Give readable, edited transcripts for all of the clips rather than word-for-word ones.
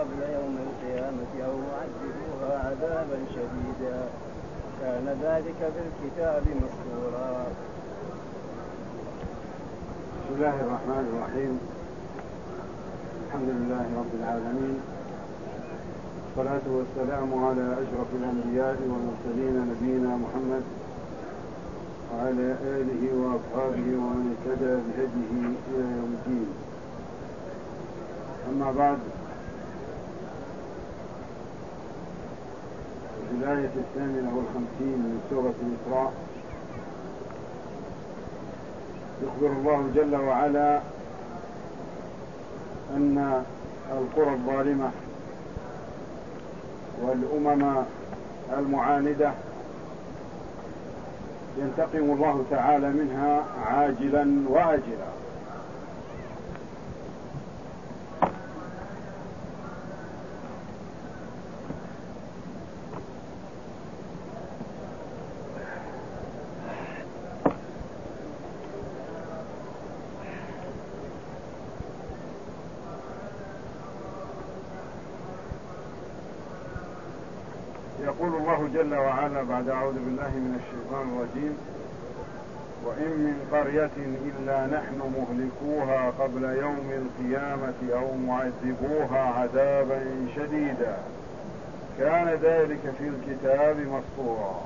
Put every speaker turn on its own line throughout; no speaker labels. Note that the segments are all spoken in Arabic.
قبل يوم القيامة أو معذبوها عذابا شديدا كان ذلك في الكتاب مسطورا.
بسم الله الرحمن الرحيم. الحمد لله رب العالمين، والصلاة والسلام على أشرف الأنبياء والمرسلين نبينا محمد وعلى آله وأصحابه ومن اهتدى بهديه إلى يوم الدين. أما بعد، في الآية 58 من سورة الإسراء يخبر الله جل وعلا أن القرى الظالمة والأمم المعاندة ينتقم الله تعالى منها عاجلا وآجلا. يقول الله جل وعلا بعد أعوذ بالله من الشيطان الرجيم: وإن من قرية إلا نحن مهلكوها قبل يوم القيامة أو معذبوها عذابا شديدا كان ذلك في الكتاب مسطورا.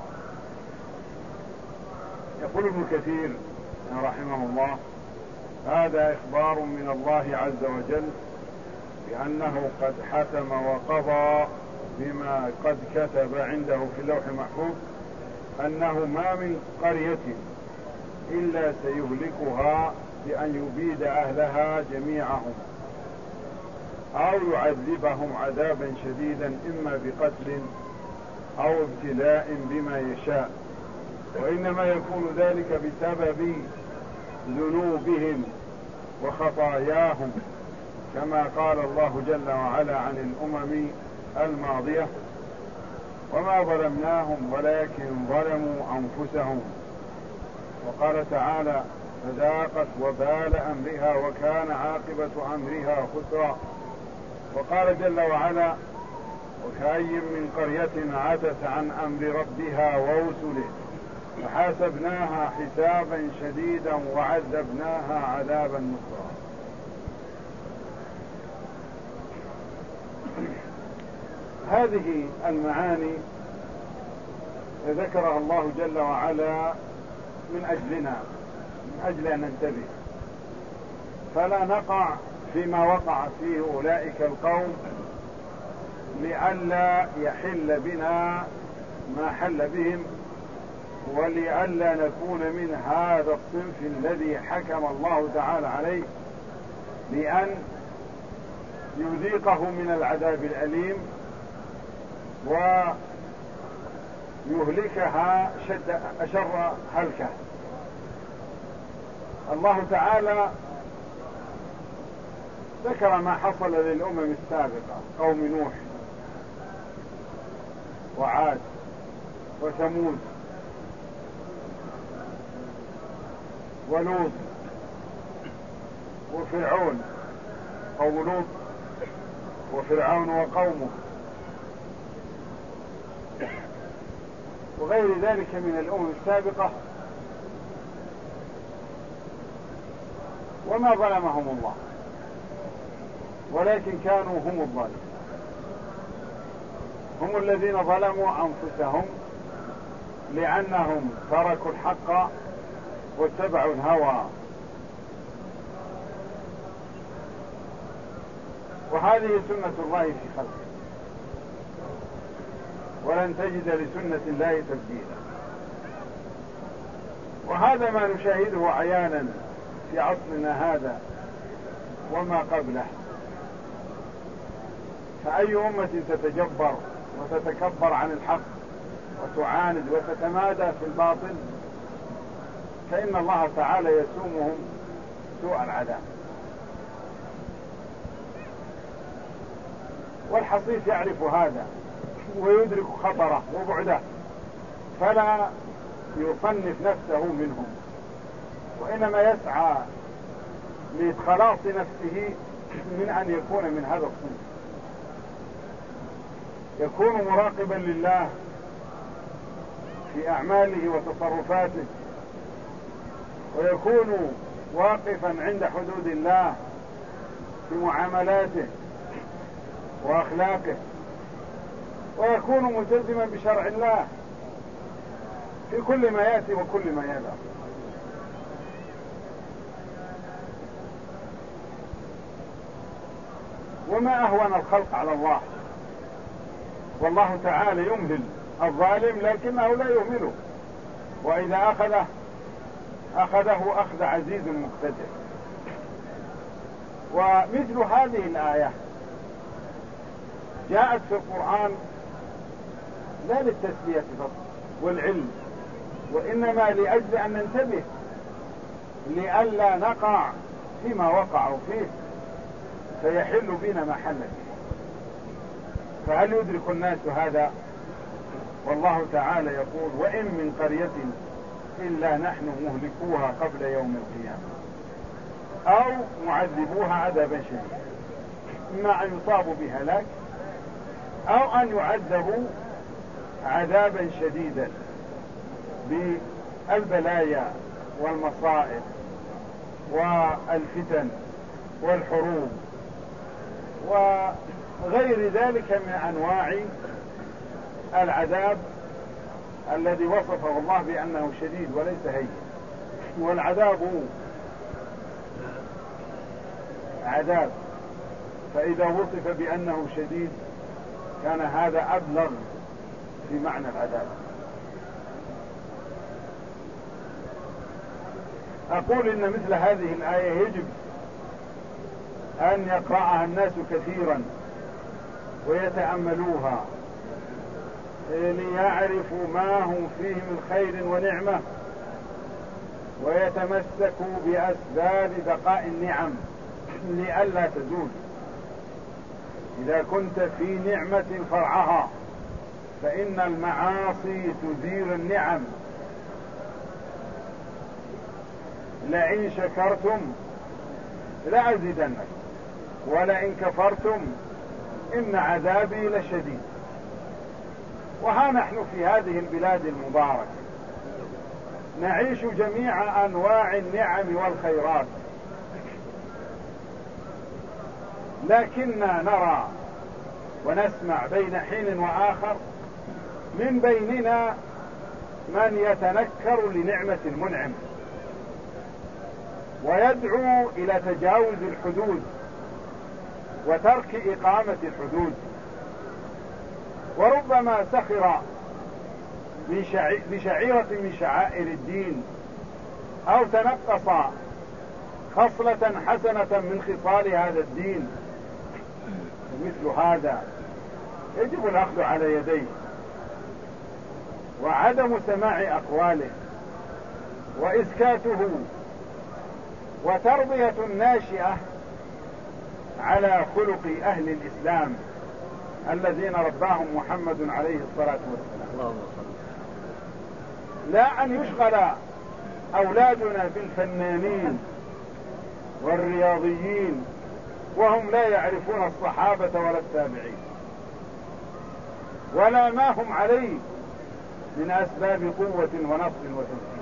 يقول ابن كثير رحمه الله: هذا إخبار من الله عز وجل بأنه قد حتم وقضى بما قد كتب عنده في اللوح المحفوظ أنه ما من قرية إلا سيهلكها بأن يبيد أهلها جميعهم أو يعذبهم عذابا شديدا إما بقتل أو ابتلاء بما يشاء، وإنما يكون ذلك بسبب ذنوبهم وخطاياهم، كما قال الله جل وعلا عن الأمم الماضية: وما ظلمناهم ولكن ظلموا أنفسهم. وقال تعالى: فذاقت وبال أمرها وكان عاقبة أمرها خسرا. وقال جل وعلا: وكأي من قرية عتت عن أمر ربها ورسله فحاسبناها حسابا شديدا وعذبناها عذابا نكرا. هذه المعاني ذكرها الله جل وعلا من أجلنا، من أجل أن ننتبه فلا نقع فيما وقع فيه أولئك القوم، لئلا يحل بنا ما حل بهم، ولئلا نكون من هذا الصنف الذي حكم الله تعالى عليه بأن يذيقه من العذاب الأليم ويهلكها أشر هلكة. الله تعالى ذكر ما حصل للأمم السابقة: قوم نوح وعاد وثمود ولوط وفرعون، قوم لوط وفرعون وقومه، وغير ذلك من الأمم السابقة. وما ظلمهم الله ولكن كانوا هم الظالمين، هم الذين ظلموا أنفسهم لأنهم تركوا الحق واتبعوا الهوى. وهذه سنة الله في خلقه، ولن تجد لسنة الله تبديلا. وهذا ما نشاهده عيانا في عصرنا هذا وما قبله. فأي أمة تتجبر وتتكبر عن الحق وتعاند وتتمادى في الباطل فإن الله تعالى يسومهم سوء العذاب. والحصيف يعرف هذا ويدرك خطره وبعده، فلا يصنف نفسه منهم، وإنما يسعى لخلاص نفسه من أن يكون من هذا الصنف. يكون مراقبا لله في أعماله وتصرفاته، ويكون واقفا عند حدود الله في معاملاته وأخلاقه، ويكون ملتزما بشرع الله في كل ما يأتي وكل ما يذهب. وما أهون الخلق على الله، والله تعالى يمهل الظالم لكنه لا يهمله، وإذا أخذه أخذ عزيز مقتدر. ومثل هذه الآية جاءت في القرآن لا للتسلية فقط والعلم، وإنما لأجل أن ننتبه لئلا نقع فيما وقعوا فيه فيحل بنا ما حل فيه. فهل يدرك الناس هذا؟ والله تعالى يقول: وإن من قرية إلا نحن مهلكوها قبل يوم القيامة أو معذبوها عذابا شديدا، إما أن يصابوا بهلاك أو أن يعذبوا عذابا شديدا بالبلايا والمصائب والفتن والحروب وغير ذلك من أنواع العذاب الذي وصفه الله بأنه شديد وليس هين. والعذاب عذاب، فإذا وصف بأنه شديد كان هذا أبلغ في معنى العذاب. أقول إن مثل هذه الآية يجب أن يقرأها الناس كثيرا ويتأملوها ليعرفوا ما هم فيه من خير ونعمة، ويتمسكوا بأسباب بقاء النعم لئلا تزول. إذا كنت في نعمة فرعها فإن المعاصي تزيل النعم. لئن شكرتم لأزيدنكم ولئن كفرتم إن عذابي لشديد. وها نحن في هذه البلاد المباركة نعيش جميع أنواع النعم والخيرات، لكننا نرى ونسمع بين حين وآخر من بيننا من يتنكر لنعمة المنعم ويدعو إلى تجاوز الحدود وترك إقامة الحدود، وربما سخر بشعيرة من شعائر الدين أو تنقص خصلة حسنة من خصال هذا الدين. مثل هذا يجب الأخذ على يديه وعدم سماع أقواله وإسكاته وتربية الناشئة على خلق أهل الإسلام الذين رباهم محمد عليه الصلاة والسلام. لا أن يشغل أولادنا بالفنانين والرياضيين وهم لا يعرفون الصحابة ولا التابعين ولا ما هم عليه من أسباب قوة ونصر وتمكين.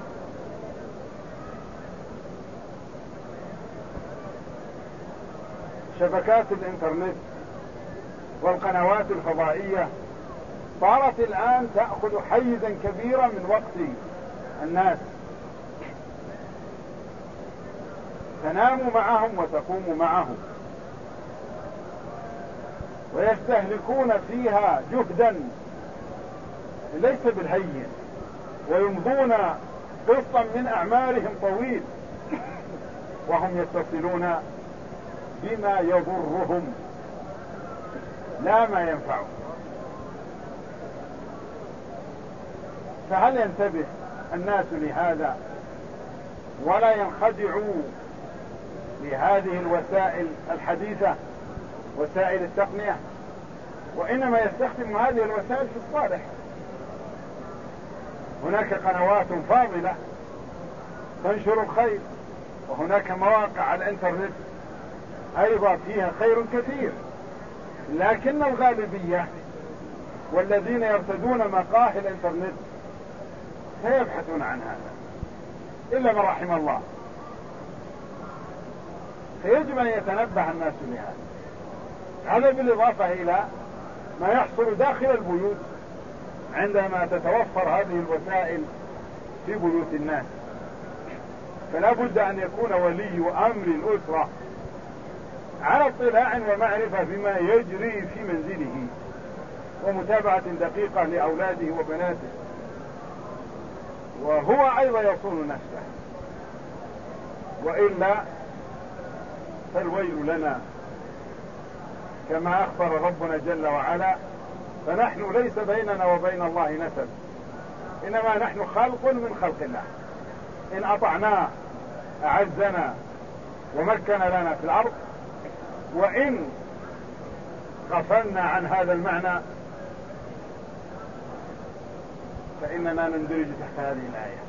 شبكات الإنترنت والقنوات الفضائية صارت الآن تأخذ حيزا كبيرا من وقت الناس، تنام معهم وتقوم معهم ويستهلكون فيها جهدا ليس بالهين، ويمضون قسطا من أعمارهم طويل وهم يتصلون بما يضرهم لا ما ينفعهم. فهل ينتبه الناس لهذا ولا ينخدعوا لهذه الوسائل الحديثة وسائل التقنية، وإنما يستخدم هذه الوسائل في الصالح؟ هناك قنوات فاضلة تنشر الخير، وهناك مواقع على الانترنت أيضا فيها خير كثير، لكن الغالبية والذين يرتدون مقاهي الانترنت سيبحثون عن هذا إلا من رحم الله. فيجب أن يتنبه الناس لهذا. هذا بالإضافة إلى ما يحصل داخل البيوت عندما تتوفر هذه الوسائل في بيوت الناس. فلا بد أن يكون ولي أمر الأسرة على اطلاع ومعرفة بما يجري في منزله ومتابعة دقيقة لأولاده وبناته، وهو أيضا يصون نفسه، وإلا فالويل لنا كما أخبر ربنا جل وعلا: فنحن ليس بيننا وبين الله نسب، إنما نحن خلق من خلق الله، إن أطعناه أعزنا ومكن لنا في الأرض، وإن غفلنا عن هذا المعنى فإننا نندرج تحت هذه الآية.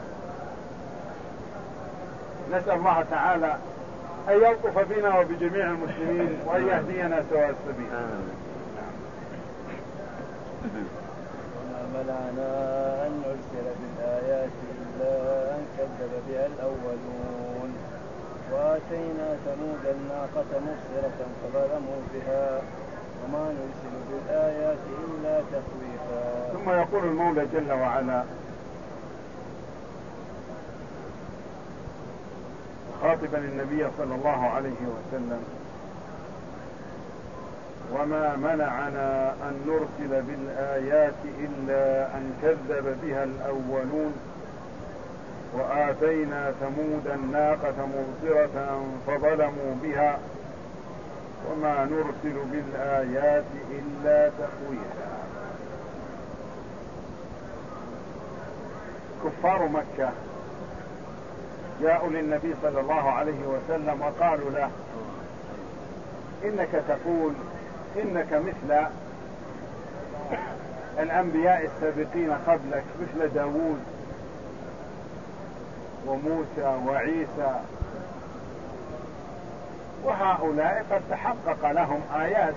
نسأل الله تعالى أن يلطف بنا وبجميع المسلمين وأن يهدينا سواء السبيل.
وما منعنا أن نرسل بالآيات إلا أن كذب بها الأولون وآتينا ثمود الناقة مبصرة فظلموا بها وما نرسل بالآيات إلا تخويفا.
ثم يقول المولى جل وعلا خاطبا النبي صلى الله عليه وسلم: وما منعنا أن نرسل بالآيات إلا أن كذب بها الأولون وآتينا ثمود الناقة مبصرة فظلموا بها وما نرسل بالآيات إلا تخويفا. كفار مكة جاءوا للنبي صلى الله عليه وسلم وقالوا له: إنك تقول إنك مثل الأنبياء السابقين قبلك، مثل داود وموسى وعيسى، وهؤلاء قد تحقق لهم آيات،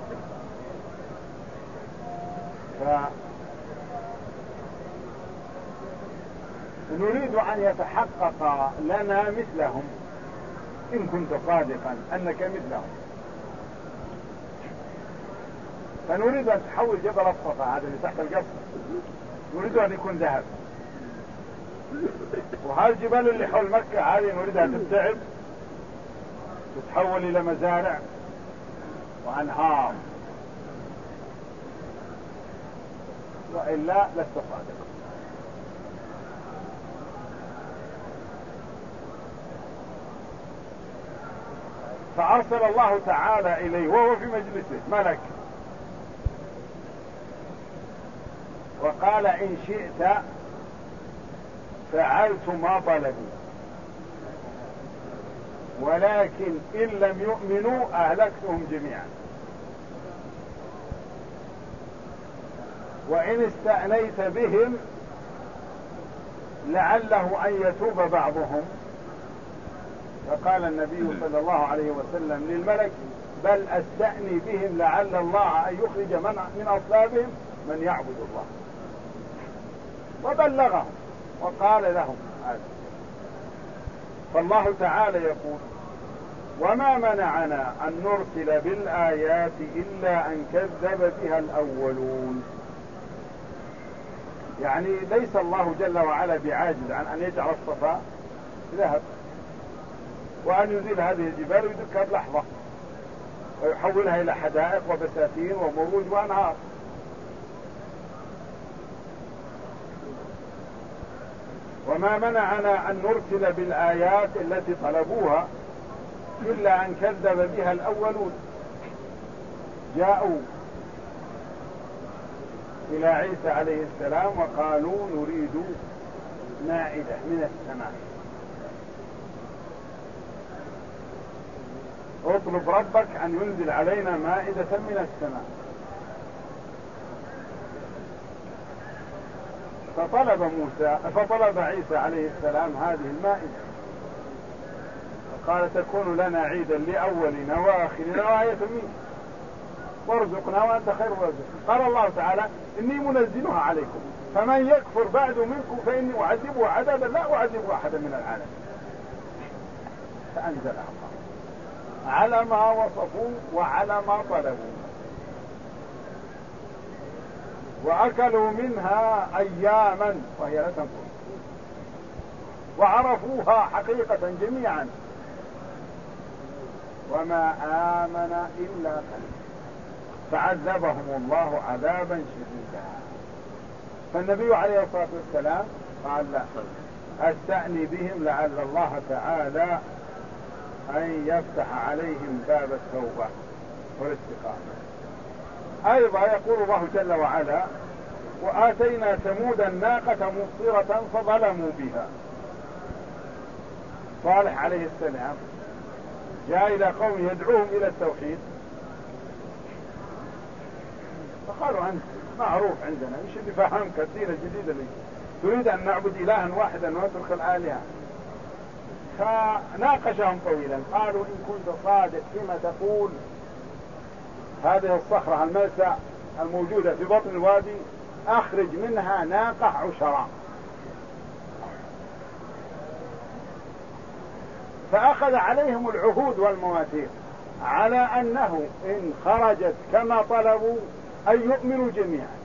فنريد أن يتحقق لنا مثلهم إن كنت صادقا أنك مثلهم، فنريد أن تحول جبل الصفا هذا اللي تحت القصر، نريد أن يكون ذهب، وهالجبال اللي حول مكة هذه نريدها تبتعد تتحول إلى مزارع وأنهار، وإلا لست صادقا. فأرسل الله تعالى إليه وهو في مجلسه ملك وقال: إن شئت فعلت ما طلبوا، ولكن إن لم يؤمنوا أهلكتهم جميعا، وإن استأنيت بهم لعله أن يتوب بعضهم. فقال النبي صلى الله عليه وسلم للملك: بل أستأني بهم لعل الله أن يخرج من أصلابهم من يعبد الله. وبلغهم وقال لهم هذا. فالله تعالى يقول: وما منعنا أن نرسل بالآيات إلا أن كذب بها الأولون. يعني ليس الله جل وعلا بعاجز عن أن يجعل الصفا ذهب وأن يزيل هذه الجبال ويدكها بلحظة ويحولها إلى حدائق وبساتين ومروج وأنهار. وما منعنا أن نرسل بالآيات التي طلبوها إلا أن كذب بها الأولون. جاءوا إلى عيسى عليه السلام وقالوا: نريد مائدة من السماء، اطلب ربك أن ينزل علينا مائدة من السماء. فطلب عيسى عليه السلام هذه المائدة، فقال: تكون لنا عيدا لأولنا وآخرنا وآية منك. وارزقنا وأنت خير الرازقين. قال الله تعالى إني منزلها عليكم فمن يكفر بعد منكم فإني أعذبه عذابا لا أعذبه أحدا من العالمين. فأنزلها الله على ما وصفوا وعلى ما طلبوا. وأكلوا منها أياما وهي لا تنفر، وعرفوها حقيقة جميعا، وما آمن إلا قليل، فعذبهم الله عذابا شديدا. فالنبي عليه الصلاة والسلام قال لا أستأني بهم لعل الله تعالى أن يفتح عليهم باب التوبة والاستقامة. أيضا يقول الله جل وعلا وآتينا ثمود الناقة مبصرة فظلموا بها. صالح عليه السلام جاء إلى قوم يدعوهم إلى التوحيد، فقالوا أنت معروف عندنا إيش اللي فهمك الدين الجديد اللي تريد أن نعبد إلها واحدا ونترك الآلهة؟ فناقشهم طويلا. قالوا إن كنت صادق فيما تقول هذه الصخرة الملساء الموجودة في بطن الوادي أخرج منها ناقة عشراء. فأخذ عليهم العهود والمواثيق على أنه إن خرجت كما طلبوا أن يؤمنوا جميعا،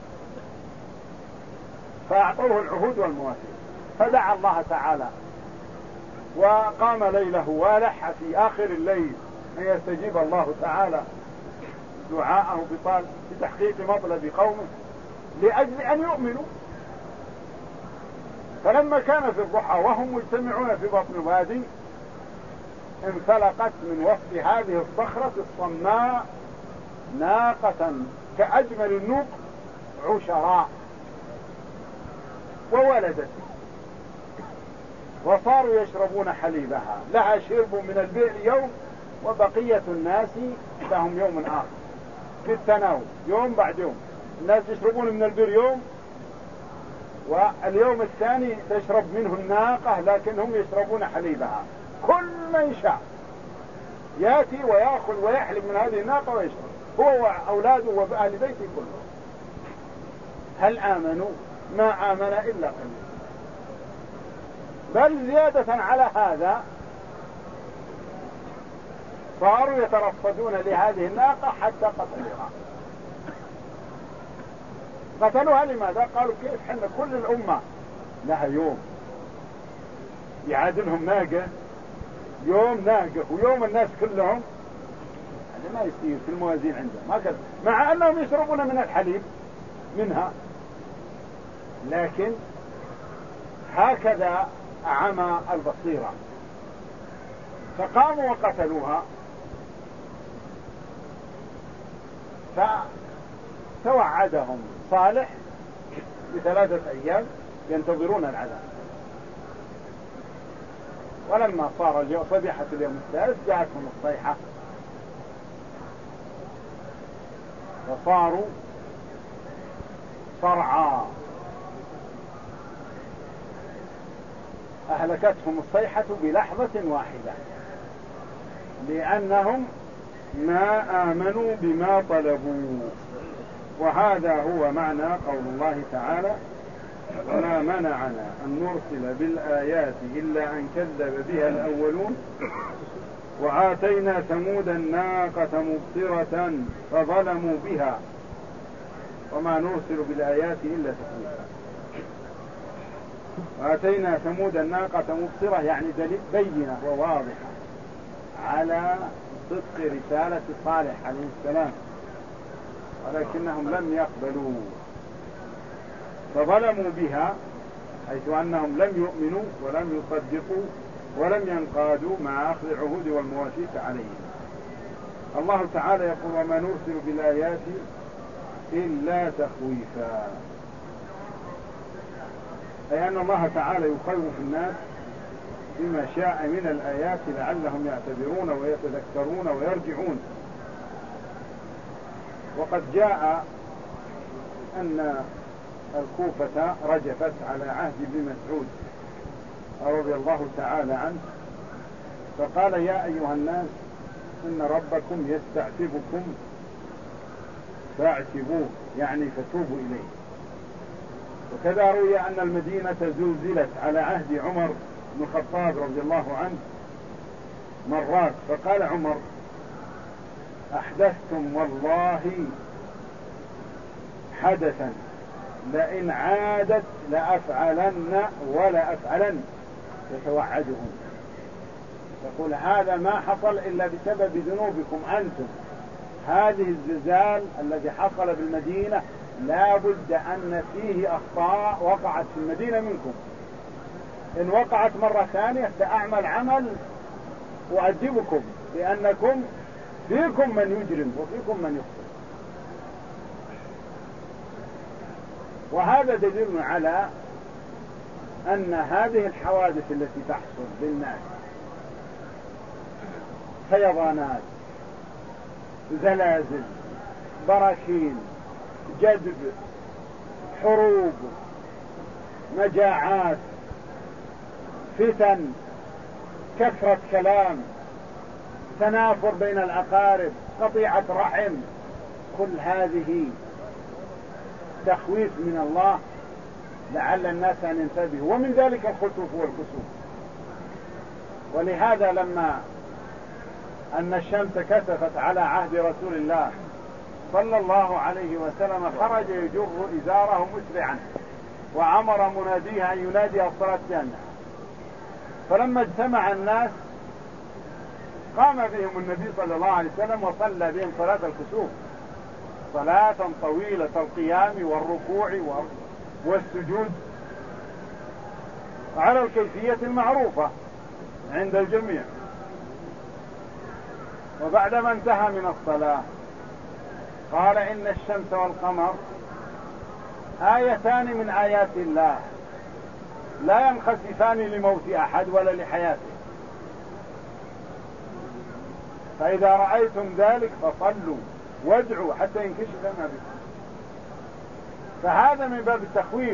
فأعطوه العهود والمواثيق. فدعا الله تعالى وقام ليله ولح في آخر الليل أن يستجيب الله تعالى دعاءه بتحقيق مطلب قومه لأجل أن يؤمنوا. فلما كان في الضحى وهم مجتمعون في بطن الوادي انفلقت من وسط هذه الصخرة الصماء ناقة كأجمل النوق عشراء، وولدت، وصاروا يشربون حليبها. لها شرب من البئر يوم وبقية الناس لهم يوم آخر في التناول، يوم بعد يوم. الناس يشربون من البئر يوم، واليوم الثاني تشرب منه الناقة، لكنهم يشربون حليبها. كل من شاء يأتي ويأخذ ويحلب من هذه الناقة ويشرب، هو وأولاده وأهل بيته كلهم. هل آمنوا؟ ما آمن إلا قليل. بل زيادة على هذا صاروا يترصدون لهذه الناقة حتى قتلوها. قتلوها لماذا؟ قالوا كيف حنا كل الأمة لها يوم يعادلهم ناقة، يوم ناقة ويوم الناس كلهم، هذا ما يصير في الموازين عندهم هكذا، مع أنهم يشربون من الحليب منها، لكن هكذا عمى البصيرة. فقاموا وقتلوها. فتوعدهم صالح ب3 أيام ينتظرون العذاب. ولما صار اليوم صبيحة اليوم الثالث جاءتهم الصيحة وصاروا صرعى. أهلكتهم الصيحة بلحظة واحدة لأنهم ما آمنوا بما طلبوا. وهذا هو معنى قول الله تعالى وما منعنا أن نرسل بالآيات إلا أن كذب بها الأولون وآتينا ثمود الناقة مبصرة فظلموا بها وما نرسل بالآيات إلا تخويفا. وآتينا ثمود الناقة مبصرة يعني بينة وواضحة على صدق رسالة صالح عليه السلام، ولكنهم لم يقبلوا فظلموا بها، حيث أنهم لم يؤمنوا ولم يصدقوا ولم ينقادوا مع أخذ العهود والمواثيق عليهم. الله تعالى يقول وما نرسل بالآيات إلا تخويفا، أي أن الله تعالى يخوف الناس بما شاء من الآيات لعلهم يعتبرون ويتذكرون ويرجعون. وقد جاء أن الكوفة رجفت على عهد ابن مسعود رضي الله تعالى عنه، فقال يا أيها الناس إن ربكم يستعتبكم فاعتبوه يعني فتوبوا إليه. وكذا روي أن المدينة زلزلت على عهد عمر بن الخطاب رضي الله عنه مرات، فقال عمر: أحدثتم والله حدثا لئن عادت لأفعلن ولا أفعلن، يتوعدهم، يقول هذا ما حصل إلا بسبب ذنوبكم أنتم. هذه الزلزال الذي حصل بالمدينة لا بد أن فيه أخطاء وقعت في المدينة منكم، إن وقعت مرة ثانية سأعمل عمل أؤدبكم، لأنكم فيكم من يجرم وفيكم من يخطئ. وهذا دليل على أن هذه الحوادث التي تحصل بالناس، فيضانات، زلازل، براكين، جدب، حروب، مجاعات، فتن، كثرة كلام، تنافر بين الأقارب، قطيعة رحم، كل هذه تخويف من الله لعل الناس أن ينتبهوا، ومن ذلك الخسوف والكسوف. ولهذا لما أن الشمس كسفت على عهد رسول الله صلى الله عليه وسلم خرج يجر إزاره مسرعا، وأمر مناديه أن ينادي الصلاة جامعة. فلما اجتمع الناس قام بهم النبي صلى الله عليه وسلم وصلى بهم صلاة الكسوف، صلاة طويلة القيام والركوع والسجود على الكيفية المعروفة عند الجميع. وبعدما انتهى من الصلاة قال: إن الشمس والقمر آيتان من آيات الله لا ينخسفان لموت أحد ولا لحياته، فإذا رأيتم ذلك فصلوا وادعوا حتى ينكشف ما بكم. فهذا من باب التخويف،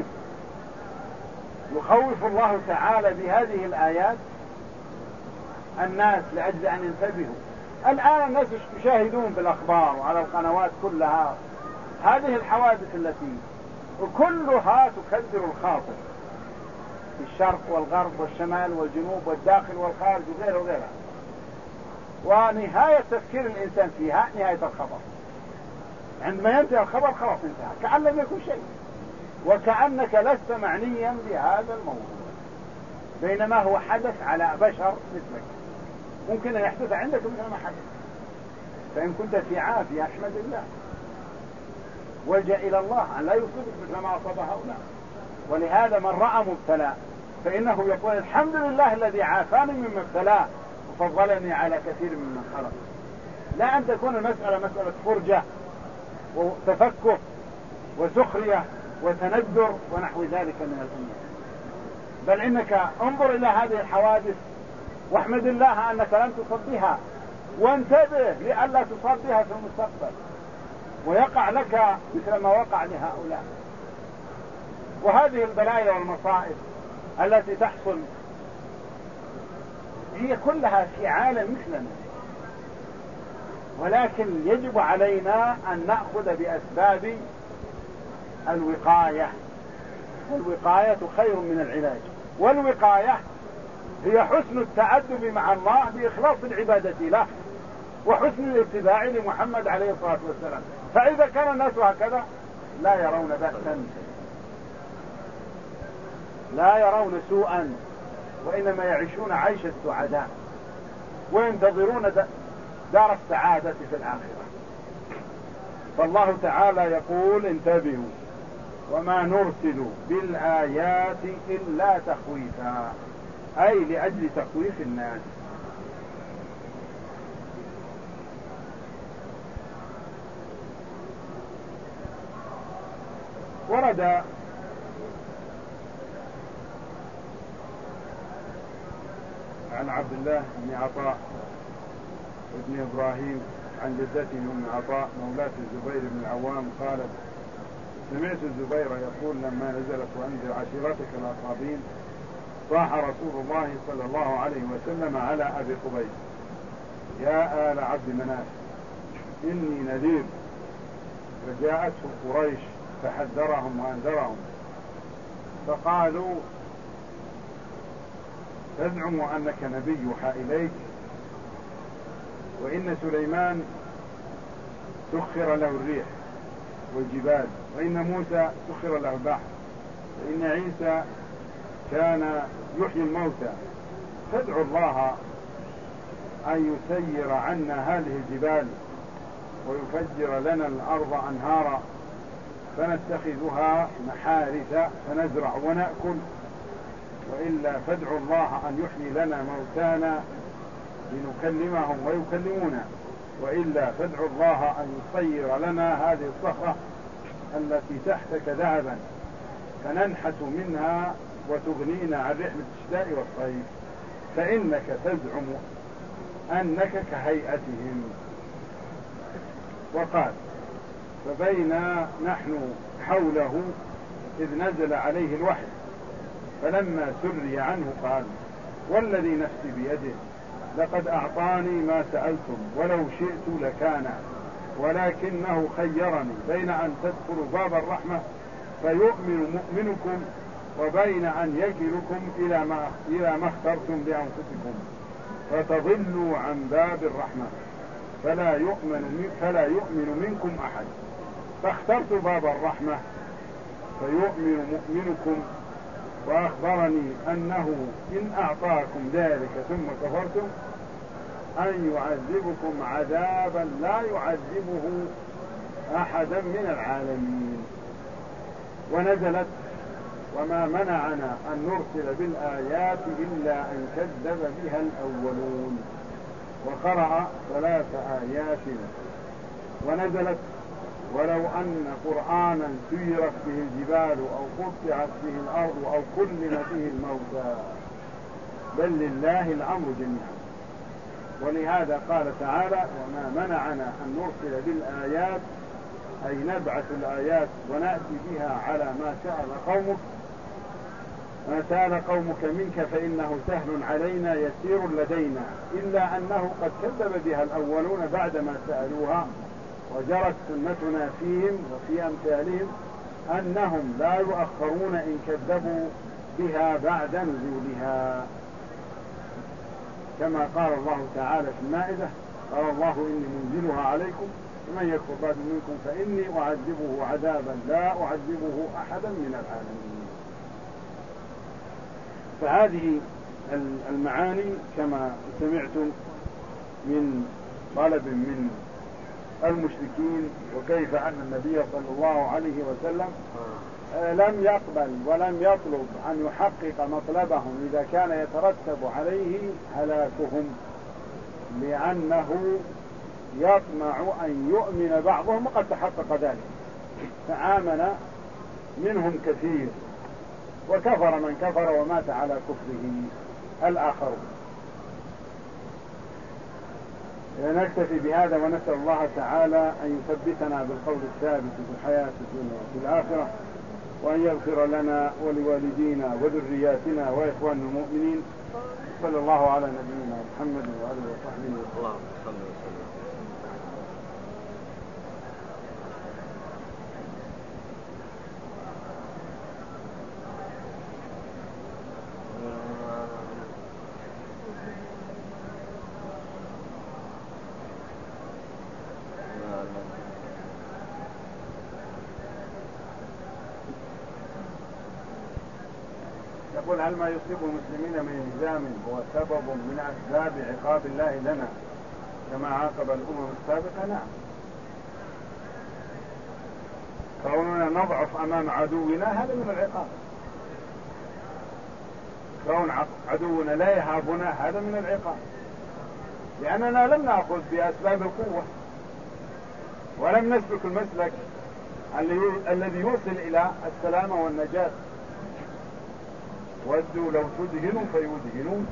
يخوف الله تعالى بهذه الآيات الناس لأجل أن ينتبهوا. الآن الناس يشاهدون بالأخبار وعلى القنوات كلها هذه الحوادث التي كلها تكدر الخاطر في الشرق والغرب والشمال والجنوب والداخل والخارج وغيره وغيرها. ونهاية تفكير الإنسان فيها نهاية الخبر، عندما ينتهي الخبر خلاص انتهى، كأن لم يكن شيء، وكأنك لست معنيا بهذا الموضوع، بينما هو حدث على بشر مثلك، ممكن أن يحدث عندك مثل ما حدث. فإن كنت في عافية أحمد الله، والجأ إلى الله أن لا يصيبك مثل ما أصاب هؤلاء. ولهذا من رأى مبتلى فإنه يقول: الحمد لله الذي عافاني مما ابتلاه وفضلني على كثير ممن خلق. لا أن تكون المسألة مسألة فرجة وتفكك وسخرية وتندر ونحو ذلك من الأمور، بل إنك انظر إلى هذه الحوادث واحمد الله أنك لم تصب بها، وانتبه لئلا تصاب بها في المستقبل ويقع لك مثل ما وقع لهؤلاء. وهذه البلايا والمصائب التي تحصل هي كلها في عالم مثلنا، ولكن يجب علينا أن نأخذ بأسباب الوقاية، والوقاية خير من العلاج. والوقاية هي حسن التأدب مع الله بإخلاص العبادة له وحسن الاتباع لمحمد عليه الصلاة والسلام. فإذا كان الناس هكذا لا يرون بأسا، لا يرون سوءا، وإنما يعيشون عيش السعداء وينتظرون دار السعادة في الآخرة. فالله تعالى يقول: انتبهوا وما نرسل بالآيات إلا تخويفا، أي لأجل تخويف الناس. ورد عن عبد الله بن عطاء ابن إبراهيم عن جدته أم عطاء مولاة الزبير بن العوام قالت: سمعت الزبير يقول لما نزلت وأنذر عشيرتك الأقربين صاح رسول الله صلى الله عليه وسلم على أبي قبيس: يا آل عبد مناف إني نذير فجاءته قريش فحذرهم وأنذرهم، فقالوا تزعم أنك نبي يوحى إليك، وإن سليمان سخر له الريح والجبال، وإن موسى سخر له البحر، وإن عيسى كان يحيي الموتى، فادعوا الله أن يسير عنا هذه الجبال ويفجر لنا الأرض أنهارا فنتخذها محارث فنزرع ونأكل، وإلا فادعوا الله أن يحيي لنا موتانا لنكلمهم ويكلمونا، وإلا فادعوا الله أن يصير لنا هذه الصخرة التي تحتك ذهبا فننحت منها وتغنينا عن رحلة الشتاء والصيف، فإنك تزعم أنك كهيئتهم. وقال فبينا نحن حوله إذ نزل عليه الوحي، فلما سري عنه قال والذي نفسي بيده لقد أعطاني ما سألتم ولو شئت لكان، ولكنه خيرني بين أن تدخلوا باب الرحمة فيؤمن مؤمنكم وبين أن يكلكم إلى ما اخترتم لأنفسكم فتضلوا عن باب الرحمة فلا يؤمن منكم أحد، فاخترت باب الرحمة فيؤمن مؤمنكم، وأخبرني أنه إن أعطاكم ذلك ثم كفرتم أن يعذبكم عذابا لا يعذبه أحدا من العالمين. ونزلت وما منعنا أن نرسل بالآيات إلا أن كذب بها الأولون، وقرأ 3 آيات. ونزلت ولو أن قرآنا سيرت به الجبال أو قطعت به الأرض أو كلم به الموتى بل لله الأمر جميعا. ولهذا قال تعالى وما منعنا أن نرسل بالآيات أي نبعث الآيات ونأتي بها على ما سأل قومك منك فإنه سهل علينا يسير لدينا، إلا أنه قد كذب بها الأولون بعدما سألوها، وجرت سنتنا فيهم وفي أمثالهم أنهم لا يؤخرون إن كذبوا بها بعد نزولها، كما قال الله تعالى في المائدة قال الله إني منزلها عليكم ومن يكفر بعد منكم فإني أعذبه عذابا لا أعذبه أحدا من العالمين. فهذه المعاني كما سمعتم من طلب من المشركين، وكيف أن النبي صلى الله عليه وسلم لم يقبل ولم يطلب أن يحقق مطلبهم إذا كان يترتب عليه هلاكهم، لأنه يطمع أن يؤمن بعضهم وقد تحقق ذلك، فآمن منهم كثير وكفر من كفر ومات على كفره الآخرون. نكتفي بهذا ونسأل الله تعالى أن يثبتنا بالقول الثابت في الحياة الدنيا وفي الآخرة، وأن يغفر لنا ولوالدينا وذرياتنا وإخوان المؤمنين. صلى الله على نبينا محمد وآله وصحبه وسلم.
اللهم صل وسلم. يقول هل ما يصيب المسلمين من إلزام هو سبب من أسباب عقاب الله لنا كما عاقب الأمم السابقة؟ نعم، كوننا نضعف أمام عدونا هذا من العقاب، كون عدونا لا يهابنا هذا من العقاب، لأننا لم نأخذ بأسباب القوة ولم نسلك المسلك الذي يوصل إلى السلامة والنجاة. ودوا لو تدهنوا فيدهنون.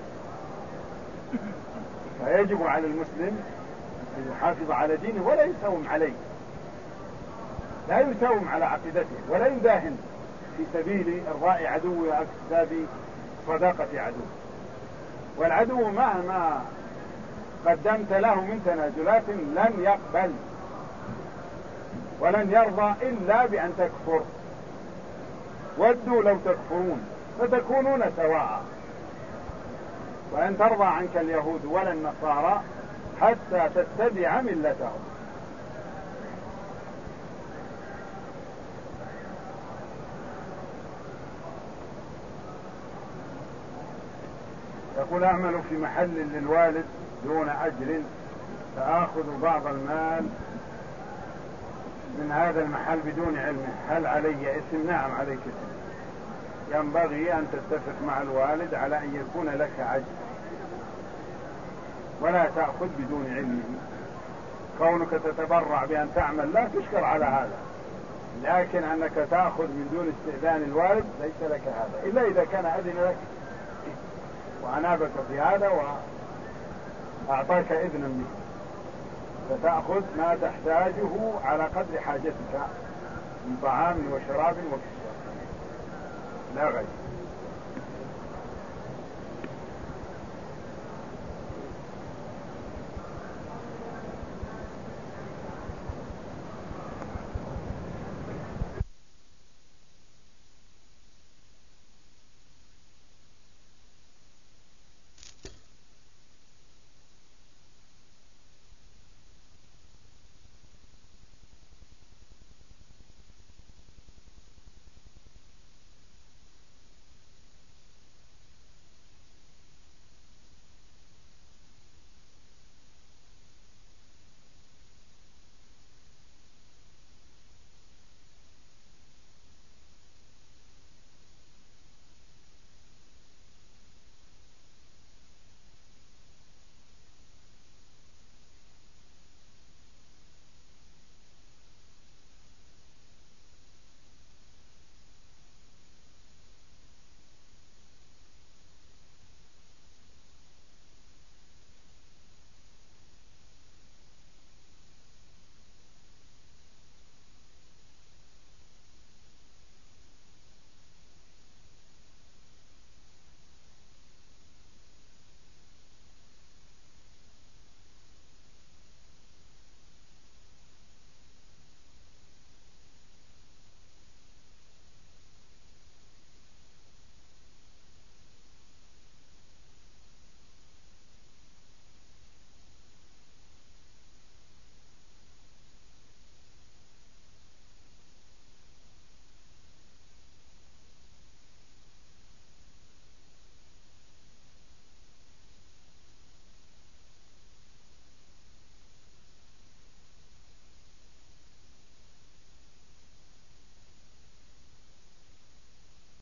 فيجب على المسلم أن يحافظ على دينه ولا يساوم عليه، لا يساوم على عقيدته ولا يداهن في سبيل إرضاء عدو واكتساب صداقة عدو. والعدو مهما قدمت له من تنازلات لن يقبل، ولن يرضى إلا بأن تكفر. ودوا لو تكفرون فتكونون سواء، وأن ترضى عنك اليهود ولا النصارى حتى تتبع ملتهم. يقول أعمل في محل للوالد دون أجر، فآخذ بعض المال من هذا المحل بدون علمه، هل علي اسم؟ نعم عليك اسم. ينبغي أن تتفق مع الوالد على أن يكون لك أجر، ولا تأخذ بدون علمه. كونك تتبرع بأن تعمل لا تشكر على هذا، لكن أنك تأخذ من دون استئذان الوالد ليس لك هذا، إلا إذا كان أذن لك وأنابك في هذا وأعطاك إذنا به، فتأخذ ما تحتاجه على قدر حاجتك من طعام وشراب وكسوة لا غير.